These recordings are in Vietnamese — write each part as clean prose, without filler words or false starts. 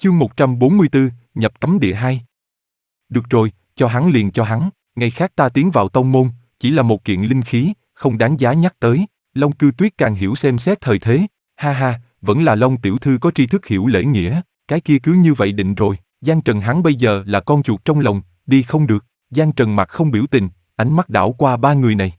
Chương 144, nhập cấm địa 2. Được rồi, cho hắn liền cho hắn, ngày khác ta tiến vào tông môn, chỉ là một kiện linh khí, không đáng giá nhắc tới. Long Cư Tuyết càng hiểu xem xét thời thế, ha ha, vẫn là Long tiểu thư có tri thức hiểu lễ nghĩa, cái kia cứ như vậy định rồi. Giang Trần hắn bây giờ là con chuột trong lòng, đi không được. Giang Trần mặt không biểu tình, ánh mắt đảo qua ba người này.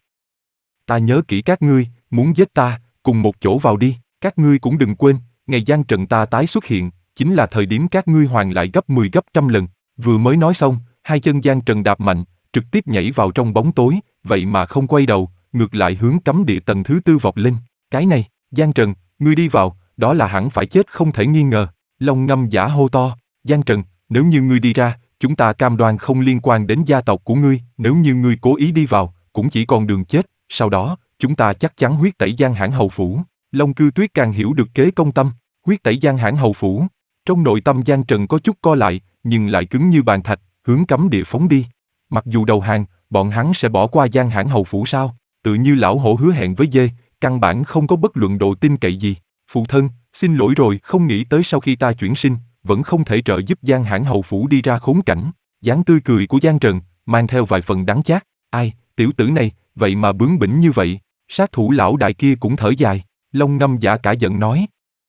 Ta nhớ kỹ các ngươi, muốn giết ta, cùng một chỗ vào đi, các ngươi cũng đừng quên, ngày Giang Trần ta tái xuất hiện, chính là thời điểm các ngươi hoàn lại gấp 10 gấp trăm lần. Vừa mới nói xong, hai chân Giang Trần đạp mạnh, trực tiếp nhảy vào trong bóng tối, vậy mà không quay đầu, ngược lại hướng cấm địa tầng thứ 4 vọt lên. Cái này, Giang Trần, ngươi đi vào, đó là hẳn phải chết không thể nghi ngờ. Long Ngâm Giả hô to, Giang Trần, nếu như ngươi đi ra, chúng ta cam đoan không liên quan đến gia tộc của ngươi, nếu như ngươi cố ý đi vào, cũng chỉ còn đường chết, sau đó, chúng ta chắc chắn huyết tẩy Giang Hãn hầu phủ. Long Cư Tuyết càng hiểu được kế công tâm, huyết tẩy Giang Hãn hầu phủ. Trong nội tâm Giang Trần có chút co lại, nhưng lại cứng như bàn thạch, hướng cấm địa phóng đi. Mặc dù đầu hàng, bọn hắn sẽ bỏ qua Giang Hãn hầu phủ sao? Tự như lão hổ hứa hẹn với dê, căn bản không có bất luận độ tin cậy gì. Phụ thân, xin lỗi rồi, không nghĩ tới sau khi ta chuyển sinh, vẫn không thể trợ giúp Giang Hãn hầu phủ đi ra khốn cảnh. Dáng tươi cười của Giang Trần, mang theo vài phần đắng chát. Ai, tiểu tử này, vậy mà bướng bỉnh như vậy. Sát thủ lão đại kia cũng thở dài. Long Ngâm Giả cả giận nói.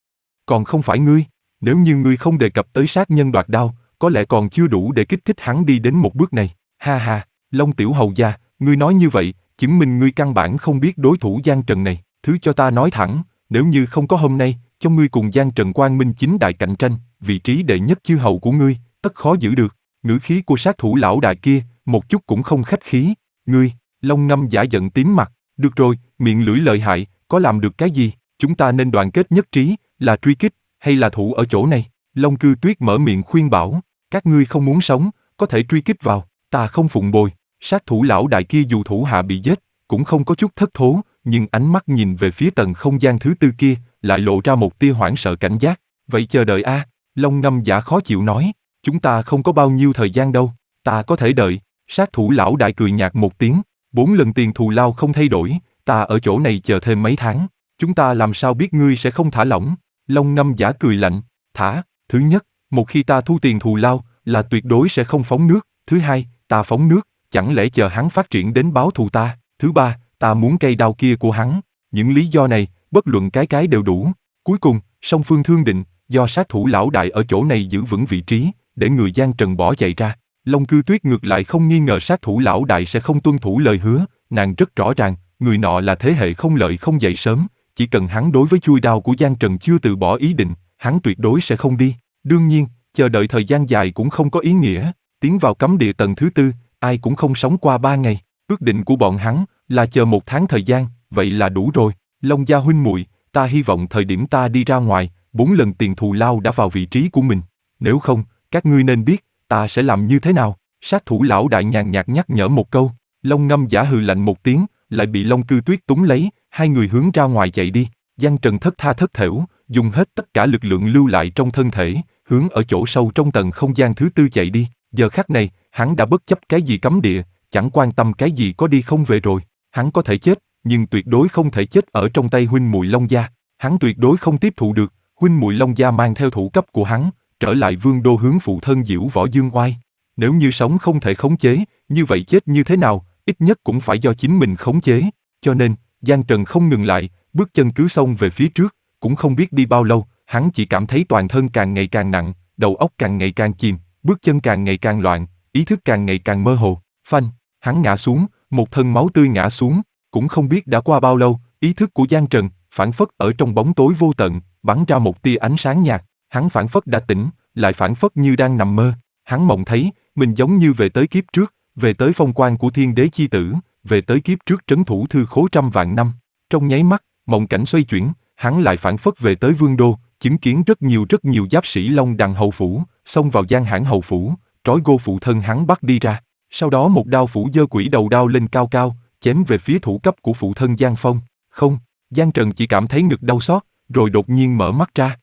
Còn không phải ngươi, nếu như ngươi không đề cập tới sát nhân đoạt đao, có lẽ còn chưa đủ để kích thích hắn đi đến một bước này. Ha ha, Long tiểu hầu gia, ngươi nói như vậy, chứng minh ngươi căn bản không biết đối thủ Giang Trần này. Thứ cho ta nói thẳng, nếu như không có hôm nay, cho ngươi cùng Giang Trần quang minh chính đại cạnh tranh, vị trí đệ nhất chư hầu của ngươi, tất khó giữ được. Ngữ khí của sát thủ lão đại kia, một chút cũng không khách khí. Ngươi, Long Ngâm Giả giận tím mặt, được rồi, miệng lưỡi lợi hại, có làm được cái gì? Chúng ta nên đoàn kết nhất trí, là truy kích, hay là thủ ở chỗ này? Long Cư Tuyết mở miệng khuyên bảo, các ngươi không muốn sống, có thể truy kích vào, ta không phụng bồi. Sát thủ lão đại kia dù thủ hạ bị giết, cũng không có chút thất thố, nhưng ánh mắt nhìn về phía tầng không gian thứ 4 kia, lại lộ ra một tia hoảng sợ cảnh giác. Vậy chờ đợi a. Long Ngâm Giả khó chịu nói, chúng ta không có bao nhiêu thời gian đâu, ta có thể đợi. Sát thủ lão đại cười nhạt một tiếng, 4 lần tiền thù lao không thay đổi, ta ở chỗ này chờ thêm mấy tháng, chúng ta làm sao biết ngươi sẽ không thả lỏng? Long Ngâm Giả cười lạnh, thả, thứ nhất, một khi ta thu tiền thù lao, là tuyệt đối sẽ không phóng nước, thứ hai, ta phóng nước, chẳng lẽ chờ hắn phát triển đến báo thù ta, thứ ba, ta muốn cây đao kia của hắn, những lý do này, bất luận cái đều đủ. Cuối cùng, song phương thương định, do sát thủ lão đại ở chỗ này giữ vững vị trí, để người Giang Trần bỏ chạy ra. Long Cư Tuyết ngược lại không nghi ngờ sát thủ lão đại sẽ không tuân thủ lời hứa, nàng rất rõ ràng, người nọ là thế hệ không lợi không dậy sớm, chỉ cần hắn đối với chui đao của Giang Trần chưa từ bỏ ý định, hắn tuyệt đối sẽ không đi. Đương nhiên, chờ đợi thời gian dài cũng không có ý nghĩa, tiến vào cấm địa tầng thứ 4, ai cũng không sống qua 3 ngày, ước định của bọn hắn là chờ 1 tháng thời gian, vậy là đủ rồi. Long gia huynh muội, ta hy vọng thời điểm ta đi ra ngoài, 4 lần tiền thù lao đã vào vị trí của mình, nếu không, các ngươi nên biết, ta sẽ làm như thế nào. Sát thủ lão đại nhàn nhạt nhắc nhở một câu, Long Ngâm Giả hừ lạnh một tiếng, lại bị Long Cư Tuyết túm lấy, hai người hướng ra ngoài chạy đi. Giang Trần thất tha thất thểu, dùng hết tất cả lực lượng lưu lại trong thân thể, hướng ở chỗ sâu trong tầng không gian thứ 4 chạy đi. Giờ khắc này, hắn đã bất chấp cái gì cấm địa, chẳng quan tâm cái gì có đi không về rồi. Hắn có thể chết, nhưng tuyệt đối không thể chết ở trong tay huynh muội Long gia. Hắn tuyệt đối không tiếp thụ được, huynh muội Long gia mang theo thủ cấp của hắn, trở lại vương đô hướng phụ thân Diễu Võ Dương Oai. Nếu như sống không thể khống chế, như vậy chết như thế nào, ít nhất cũng phải do chính mình khống chế. Cho nên, Giang Trần không ngừng lại, bước chân cứ xông về phía trước, cũng không biết đi bao lâu, hắn chỉ cảm thấy toàn thân càng ngày càng nặng, đầu óc càng ngày càng chìm, bước chân càng ngày càng loạn, ý thức càng ngày càng mơ hồ. Phanh, hắn ngã xuống, một thân máu tươi ngã xuống, cũng không biết đã qua bao lâu, ý thức của Giang Trần, phảng phất ở trong bóng tối vô tận, bắn ra một tia ánh sáng nhạt, hắn phảng phất đã tỉnh, lại phảng phất như đang nằm mơ. Hắn mộng thấy, mình giống như về tới kiếp trước, về tới phong quan của thiên đế chi tử, về tới kiếp trước trấn thủ thư khố trăm vạn năm. Trong nháy mắt, mộng cảnh xoay chuyển, hắn lại phảng phất về tới vương đô, chứng kiến rất nhiều giáp sĩ Long Đằng hầu phủ, xông vào Giang Hãn hầu phủ, trói gô phụ thân hắn bắt đi ra. Sau đó một đao phủ giơ quỷ đầu đao lên cao cao, chém về phía thủ cấp của phụ thân Giang Phong. Không, Giang Trần chỉ cảm thấy ngực đau xót, rồi đột nhiên mở mắt ra.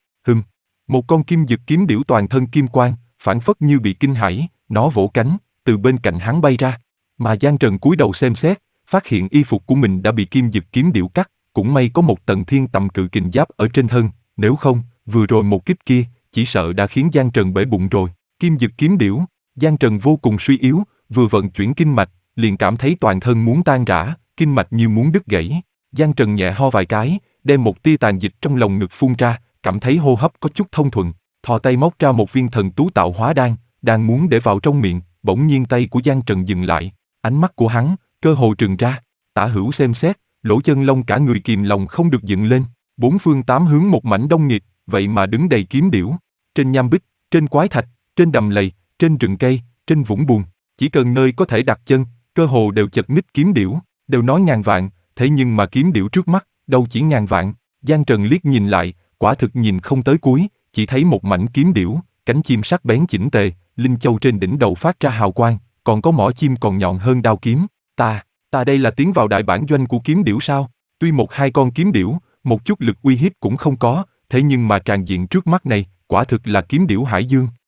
Một con kim dực kiếm điểu toàn thân kim quang, phảng phất như bị kinh hãi, nó vỗ cánh, từ bên cạnh hắn bay ra. Mà Giang Trần cúi đầu xem xét, phát hiện y phục của mình đã bị kim dực kiếm điểu cắt, cũng may có một tầng thiên tầm cự kình giáp ở trên thân, nếu không, vừa rồi một kích kia, chỉ sợ đã khiến Giang Trần bể bụng rồi. Kim Dực kiếm điểu, Giang Trần vô cùng suy yếu, vừa vận chuyển kinh mạch, liền cảm thấy toàn thân muốn tan rã, kinh mạch như muốn đứt gãy. Giang Trần nhẹ ho vài cái, đem một tia tàn dịch trong lồng ngực phun ra, cảm thấy hô hấp có chút thông thuận, thò tay móc ra một viên thần tú tạo hóa đan, đang muốn để vào trong miệng, bỗng nhiên tay của Giang Trần dừng lại, ánh mắt của hắn cơ hồ trừng ra. Tả hữu xem xét, lỗ chân lông cả người kìm lòng không được dựng lên, bốn phương tám hướng một mảnh đông nghịt, vậy mà đứng đầy kiếm điểu. Trên nham bích, trên quái thạch, trên đầm lầy, trên rừng cây, trên vũng bùn, chỉ cần nơi có thể đặt chân, cơ hồ đều chật ních kiếm điểu. Đều nói ngàn vạn, thế nhưng mà kiếm điểu trước mắt, đâu chỉ ngàn vạn. Giang Trần liếc nhìn lại, quả thực nhìn không tới cuối, chỉ thấy một mảnh kiếm điểu, cánh chim sắc bén chỉnh tề, linh châu trên đỉnh đầu phát ra hào quang, còn có mỏ chim còn nhọn hơn đao kiếm. Ta đây là tiến vào đại bản doanh của kiếm điểu sao? Tuy một hai con kiếm điểu, một chút lực uy hiếp cũng không có, thế nhưng mà tràn diện trước mắt này, quả thực là kiếm điểu hải dương.